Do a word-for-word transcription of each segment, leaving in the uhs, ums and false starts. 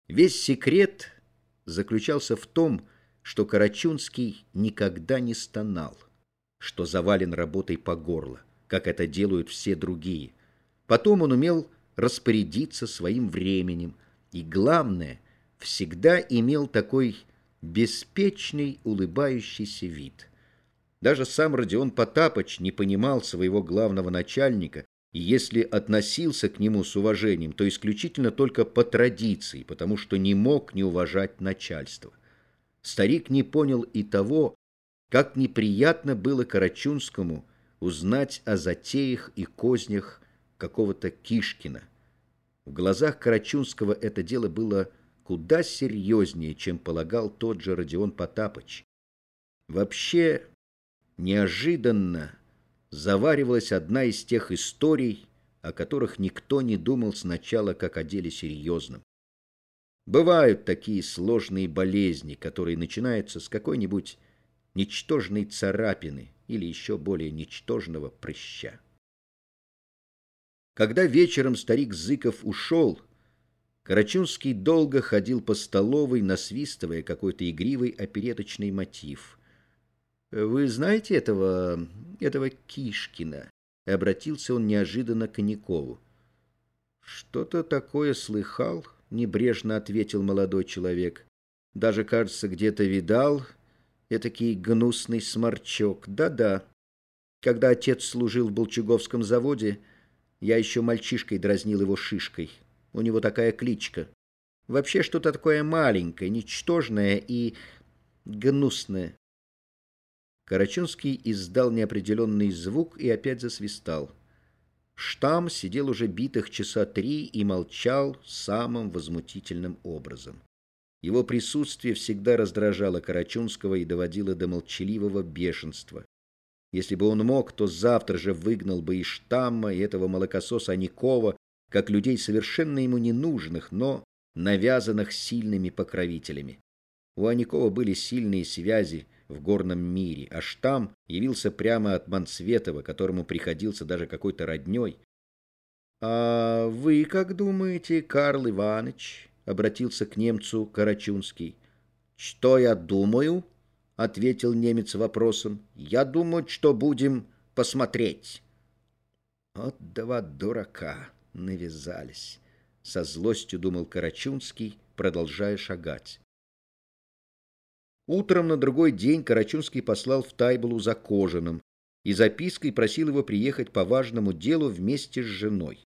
Весь секрет заключался в том, что Карачунский никогда не стонал, что завален работой по горло, как это делают все другие. Потом он умел распорядиться своим временем и, главное, всегда имел такой беспечный, улыбающийся вид. Даже сам Родион Потапыч не понимал своего главного начальника, и если относился к нему с уважением, то исключительно только по традиции, потому что не мог не уважать начальство. Старик не понял и того, как неприятно было Карачунскому узнать о затеях и кознях какого-то Кишкина. В глазах Карачунского это дело было куда серьезнее, чем полагал тот же Родион Потапыч. Вообще, неожиданно заваривалась одна из тех историй, о которых никто не думал сначала как о деле серьезном. Бывают такие сложные болезни, которые начинаются с какой-нибудь ничтожной царапины или еще более ничтожного прыща. Когда вечером старик Зыков ушел, Карачунский долго ходил по столовой, насвистывая какой-то игривый опереточный мотив. «Вы знаете этого, этого Кишкина?» — обратился он неожиданно к Конякову. «Что-то такое слыхал», — небрежно ответил молодой человек. «Даже, кажется, где-то видал этакий гнусный сморчок. Да-да. Когда отец служил в Болчуговском заводе, я еще мальчишкой дразнил его Шишкой. У него такая кличка. Вообще что-то такое маленькое, ничтожное и гнусное». Карачунский издал неопределенный звук и опять засвистал. Штамм сидел уже битых часа три и молчал самым возмутительным образом. Его присутствие всегда раздражало Карачунского и доводило до молчаливого бешенства. Если бы он мог, то завтра же выгнал бы из Штамма и этого молокососа Аникова, как людей совершенно ему ненужных, но навязанных сильными покровителями. У Аникова были сильные связи в горном мире, а Штамм явился прямо от Мансветова, которому приходился даже какой-то роднёй. «А вы как думаете, Карл Иваныч?» — обратился к немцу Карачунский. «Что я думаю?» — ответил немец вопросом. «Я думаю, что будем посмотреть». «Вот два дурака навязались», — со злостью думал Карачунский, продолжая шагать. Утром на другой день Карачунский послал в Тайбулу за Кожаным и запиской просил его приехать по важному делу вместе с женой.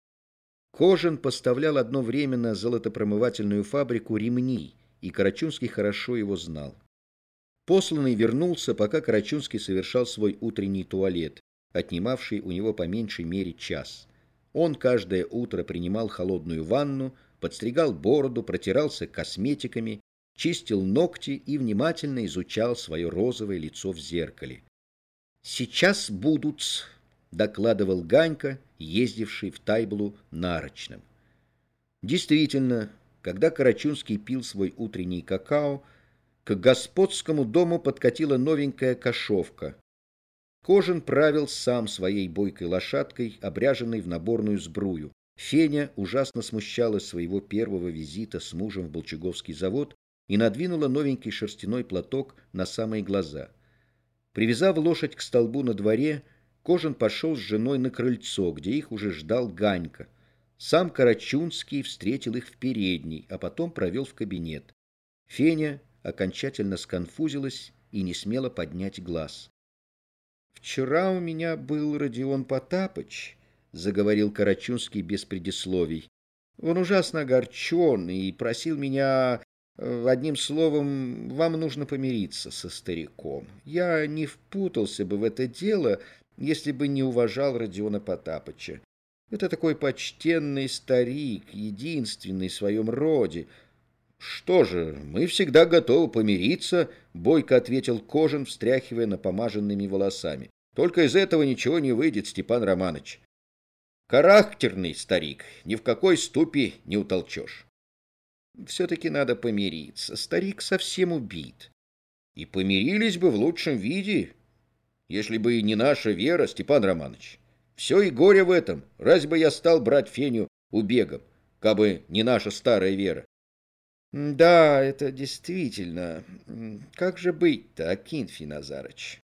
Кожин поставлял одно время на золотопромывательную фабрику ремни, и Карачунский хорошо его знал. Посланный вернулся, пока Карачунский совершал свой утренний туалет, отнимавший у него по меньшей мере час. Он каждое утро принимал холодную ванну, подстригал бороду, протирался косметиками, чистил ногти и внимательно изучал свое розовое лицо в зеркале. «Сейчас будут», — докладывал Ганька, ездивший в Тайбулу нарочным. Действительно, когда Карачунский пил свой утренний какао, к господскому дому подкатила новенькая кошовка. Кожин правил сам своей бойкой лошадкой, обряженной в наборную сбрую. Феня ужасно смущалась своего первого визита с мужем в Болчуговский завод и надвинула новенький шерстяной платок на самые глаза. Привязав лошадь к столбу на дворе, Кожин пошел с женой на крыльцо, где их уже ждал Ганька. Сам Карачунский встретил их в передней, а потом провел в кабинет. Феня окончательно сконфузилась и не смела поднять глаз. «Вчера у меня был Родион Потапыч», — заговорил Карачунский без предисловий. «Он ужасно огорчен и просил меня... Одним словом, вам нужно помириться со стариком. Я не впутался бы в это дело, если бы не уважал Родиона Потапыча. Это такой почтенный старик, единственный в своем роде». «Что же, мы всегда готовы помириться», — бойко ответил Кожин, встряхивая напомаженными волосами. «Только из этого ничего не выйдет, Степан Романович. Характерный старик, ни в какой ступе не утолчешь. Все-таки надо помириться. Старик совсем убит. И помирились бы в лучшем виде, если бы и не наша вера, Степан Романович. Все и горе в этом. Разве бы я стал брать Феню убегом, кабы не наша старая вера? Да, это действительно. М, Как же быть-то, Акинфий Назарыч?